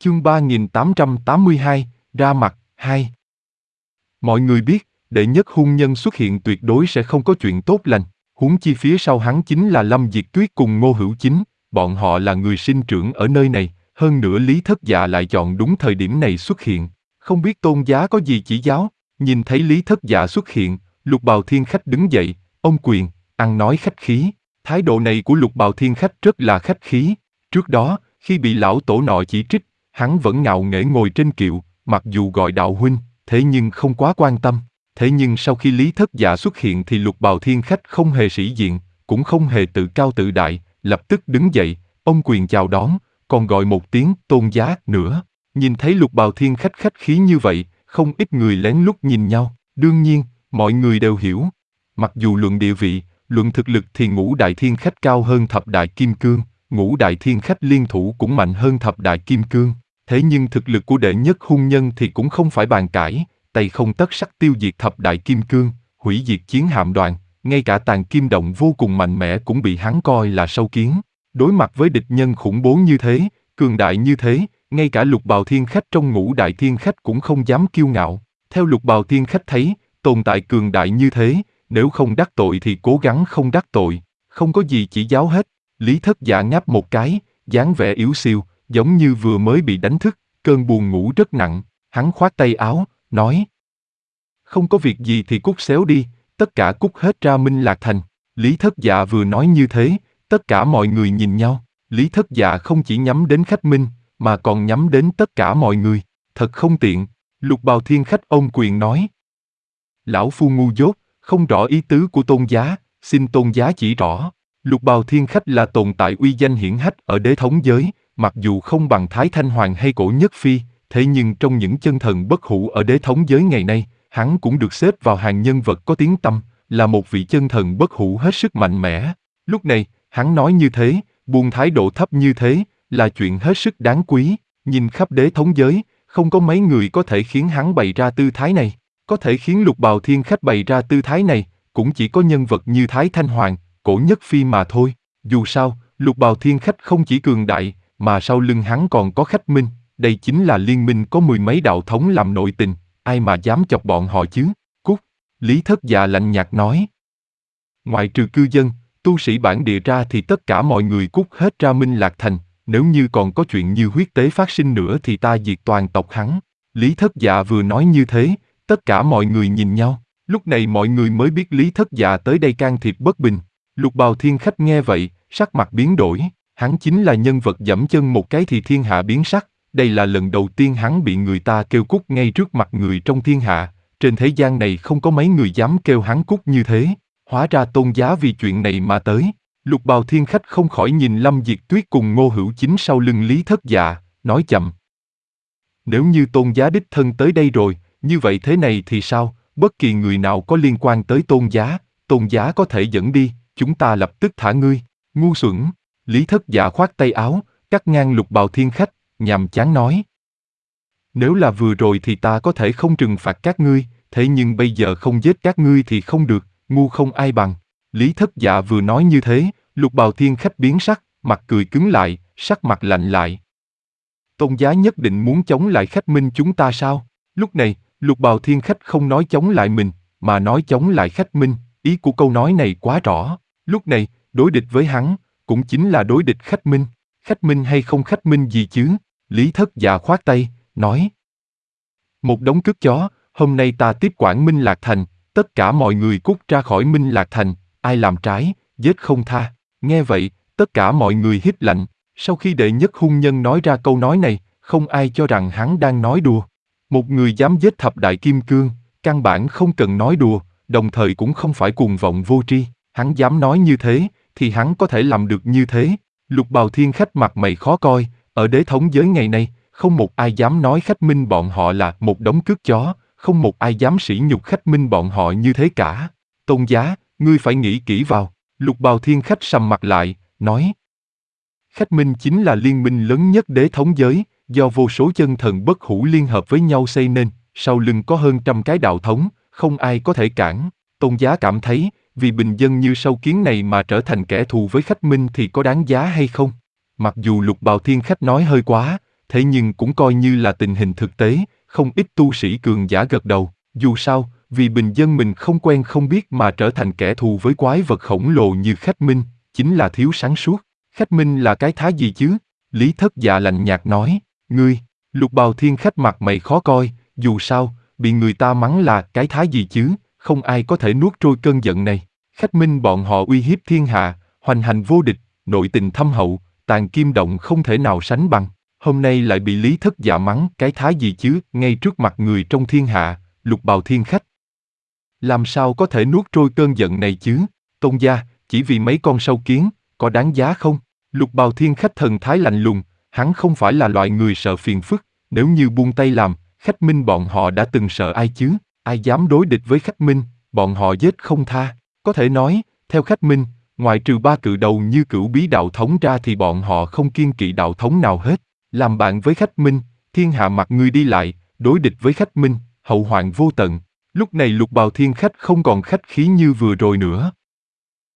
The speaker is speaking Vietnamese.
Chương 3882, ra mặt, 2. Mọi người biết, đệ nhất hung nhân xuất hiện tuyệt đối sẽ không có chuyện tốt lành, huống chi phía sau hắn chính là Lâm Diệt Tuyết cùng Ngô Hữu Chính, bọn họ là người sinh trưởng ở nơi này, hơn nữa Lý Thất Dạ lại chọn đúng thời điểm này xuất hiện, không biết Tôn giá có gì chỉ giáo. Nhìn thấy Lý Thất Dạ xuất hiện, Lục Bào Thiên Khách đứng dậy, ôm quyền, ăn nói khách khí, thái độ này của Lục Bào Thiên Khách rất là khách khí. Trước đó, khi bị lão tổ nọ chỉ trích, hắn vẫn ngạo nghễ ngồi trên kiệu, mặc dù gọi đạo huynh, thế nhưng không quá quan tâm. Thế nhưng sau khi Lý Thất Dạ xuất hiện thì Lục Bào Thiên Khách không hề sĩ diện, cũng không hề tự cao tự đại, lập tức đứng dậy, ôm quyền chào đón, còn gọi một tiếng Tôn giá nữa. Nhìn thấy Lục Bào Thiên Khách khách khí như vậy, không ít người lén lút nhìn nhau. Đương nhiên, mọi người đều hiểu. Mặc dù luận địa vị, luận thực lực thì Ngũ Đại Thiên Khách cao hơn Thập Đại Kim Cương, Ngũ Đại Thiên Khách liên thủ cũng mạnh hơn Thập Đại Kim Cương. Thế nhưng thực lực của đệ nhất hung nhân thì cũng không phải bàn cãi, tay không tất sắt tiêu diệt Thập Đại Kim Cương, hủy diệt chiến hạm đoàn, ngay cả Tàn Kim Động vô cùng mạnh mẽ cũng bị hắn coi là sâu kiến. Đối mặt với địch nhân khủng bố như thế, cường đại như thế, ngay cả Lục Bào Thiên Khách trong Ngũ Đại Thiên Khách cũng không dám kiêu ngạo. Theo Lục Bào Thiên Khách thấy, tồn tại cường đại như thế, nếu không đắc tội thì cố gắng không đắc tội, không có gì chỉ giáo hết. Lý Thất Dạ ngáp một cái, dáng vẻ yếu xiu, giống như vừa mới bị đánh thức, cơn buồn ngủ rất nặng, hắn khoát tay áo, nói: không có việc gì thì cút xéo đi, tất cả cút hết ra Minh Lạc Thành. Lý Thất Dạ vừa nói như thế, tất cả mọi người nhìn nhau, Lý Thất Dạ không chỉ nhắm đến khách Minh, mà còn nhắm đến tất cả mọi người, thật không tiện. Lục Bào Thiên Khách ôm quyền nói: lão phu ngu dốt, không rõ ý tứ của Tôn giá, xin Tôn giá chỉ rõ. Lục Bào Thiên Khách là tồn tại uy danh hiển hách ở đế thống giới, mặc dù không bằng Thái Thanh Hoàng hay Cổ Nhất Phi, thế nhưng trong những chân thần bất hủ ở đế thống giới ngày nay, hắn cũng được xếp vào hàng nhân vật có tiếng tăm, là một vị chân thần bất hủ hết sức mạnh mẽ. Lúc này, hắn nói như thế, buông thái độ thấp như thế, là chuyện hết sức đáng quý. Nhìn khắp đế thống giới, không có mấy người có thể khiến hắn bày ra tư thái này. Có thể khiến Lục Bào Thiên Khách bày ra tư thái này, cũng chỉ có nhân vật như Thái Thanh Hoàng, Cổ Nhất Phi mà thôi. Dù sao, Lục Bào Thiên Khách không chỉ cường đại, mà sau lưng hắn còn có khách minh. Đây chính là liên minh có mười mấy đạo thống làm nội tình, ai mà dám chọc bọn họ chứ? Cút! Lý Thất Dạ lạnh nhạt nói. Ngoại trừ cư dân, tu sĩ bản địa ra thì tất cả mọi người cút hết ra Minh Lạc Thành, nếu như còn có chuyện như huyết tế phát sinh nữa thì ta diệt toàn tộc hắn. Lý Thất Dạ vừa nói như thế, tất cả mọi người nhìn nhau, lúc này mọi người mới biết Lý Thất Dạ tới đây can thiệp bất bình. Lục Bào Thiên Khách nghe vậy, sắc mặt biến đổi, hắn chính là nhân vật giẫm chân một cái thì thiên hạ biến sắc, đây là lần đầu tiên hắn bị người ta kêu cút ngay trước mặt người trong thiên hạ, trên thế gian này không có mấy người dám kêu hắn cút như thế, hóa ra Tôn giá vì chuyện này mà tới. Lục Bào Thiên Khách không khỏi nhìn Lâm Diệt Tuyết cùng Ngô Hữu Chính sau lưng Lý Thất Dạ, nói chậm: nếu như Tôn giá đích thân tới đây rồi, như vậy thế này thì sao, bất kỳ người nào có liên quan tới Tôn giá có thể dẫn đi, chúng ta lập tức thả ngươi. Ngu xuẩn! Lý Thất Dạ khoát tay áo, cắt ngang Lục Bào Thiên Khách, nhàm chán nói: nếu là vừa rồi thì ta có thể không trừng phạt các ngươi, thế nhưng bây giờ không giết các ngươi thì không được, ngu không ai bằng. Lý Thất Dạ vừa nói như thế, Lục Bào Thiên Khách biến sắc, mặt cười cứng lại, sắc mặt lạnh lại. Tôn giá nhất định muốn chống lại khách minh chúng ta sao? Lúc này, Lục Bào Thiên Khách không nói chống lại mình, mà nói chống lại khách minh, ý của câu nói này quá rõ. Lúc này, đối địch với hắn, cũng chính là đối địch khách minh. Khách minh hay không khách minh gì chứ? Lý Thất Dạ khoát tay, nói: một đống cướp chó, hôm nay ta tiếp quản Minh Lạc Thành, tất cả mọi người cút ra khỏi Minh Lạc Thành, ai làm trái, giết không tha. Nghe vậy, tất cả mọi người hít lạnh. Sau khi đệ nhất hung nhân nói ra câu nói này, không ai cho rằng hắn đang nói đùa. Một người dám giết Thập Đại Kim Cương, căn bản không cần nói đùa, đồng thời cũng không phải cuồng vọng vô tri. Hắn dám nói như thế, thì hắn có thể làm được như thế. Lục Bào Thiên Khách mặt mày khó coi, ở đế thống giới ngày nay, không một ai dám nói khách minh bọn họ là một đống cướp chó, không một ai dám sỉ nhục khách minh bọn họ như thế cả. Tôn giá, ngươi phải nghĩ kỹ vào. Lục Bào Thiên Khách sầm mặt lại, nói: khách minh chính là liên minh lớn nhất đế thống giới, do vô số chân thần bất hủ liên hợp với nhau xây nên, sau lưng có hơn 100 cái đạo thống, không ai có thể cản. Tôn giá cảm thấy, vì bình dân như sâu kiến này mà trở thành kẻ thù với khách minh thì có đáng giá hay không? Mặc dù Lục Bào Thiên Khách nói hơi quá, Thế nhưng cũng coi như là tình hình thực tế, không ít tu sĩ cường giả gật đầu. Dù sao, vì bình dân mình không quen không biết mà trở thành kẻ thù với quái vật khổng lồ như Khách Minh, chính là thiếu sáng suốt. Khách Minh là cái thá gì chứ? Lý Thất Dạ lạnh nhạt nói, ngươi, Lục Bào Thiên Khách mặt mày khó coi, dù sao, bị người ta mắng là cái thá gì chứ, không ai có thể nuốt trôi cơn giận này. Khách Minh bọn họ uy hiếp thiên hạ, hoành hành vô địch, nội tình thâm hậu, tàn kim động không thể nào sánh bằng. Hôm nay lại bị Lý Thất Dạ mắng cái thá gì chứ, ngay trước mặt người trong thiên hạ, Lục Bào Thiên Khách. Làm sao có thể nuốt trôi cơn giận này chứ? Tôn gia, chỉ vì mấy con sâu kiến, có đáng giá không? Lục Bào Thiên Khách thần thái lạnh lùng, hắn không phải là loại người sợ phiền phức, nếu như buông tay làm, Khách Minh bọn họ đã từng sợ ai chứ? Ai dám đối địch với Khách Minh, bọn họ giết không tha. Có thể nói, theo Khách Minh, ngoại trừ ba cự đầu như Cửu Bí đạo thống ra thì bọn họ không kiêng kỵ đạo thống nào hết. Làm bạn với Khách Minh, thiên hạ mặt ngươi đi lại, đối địch với Khách Minh, hậu hoạn vô tận. Lúc này Lục Bào Thiên Khách không còn khách khí như vừa rồi nữa.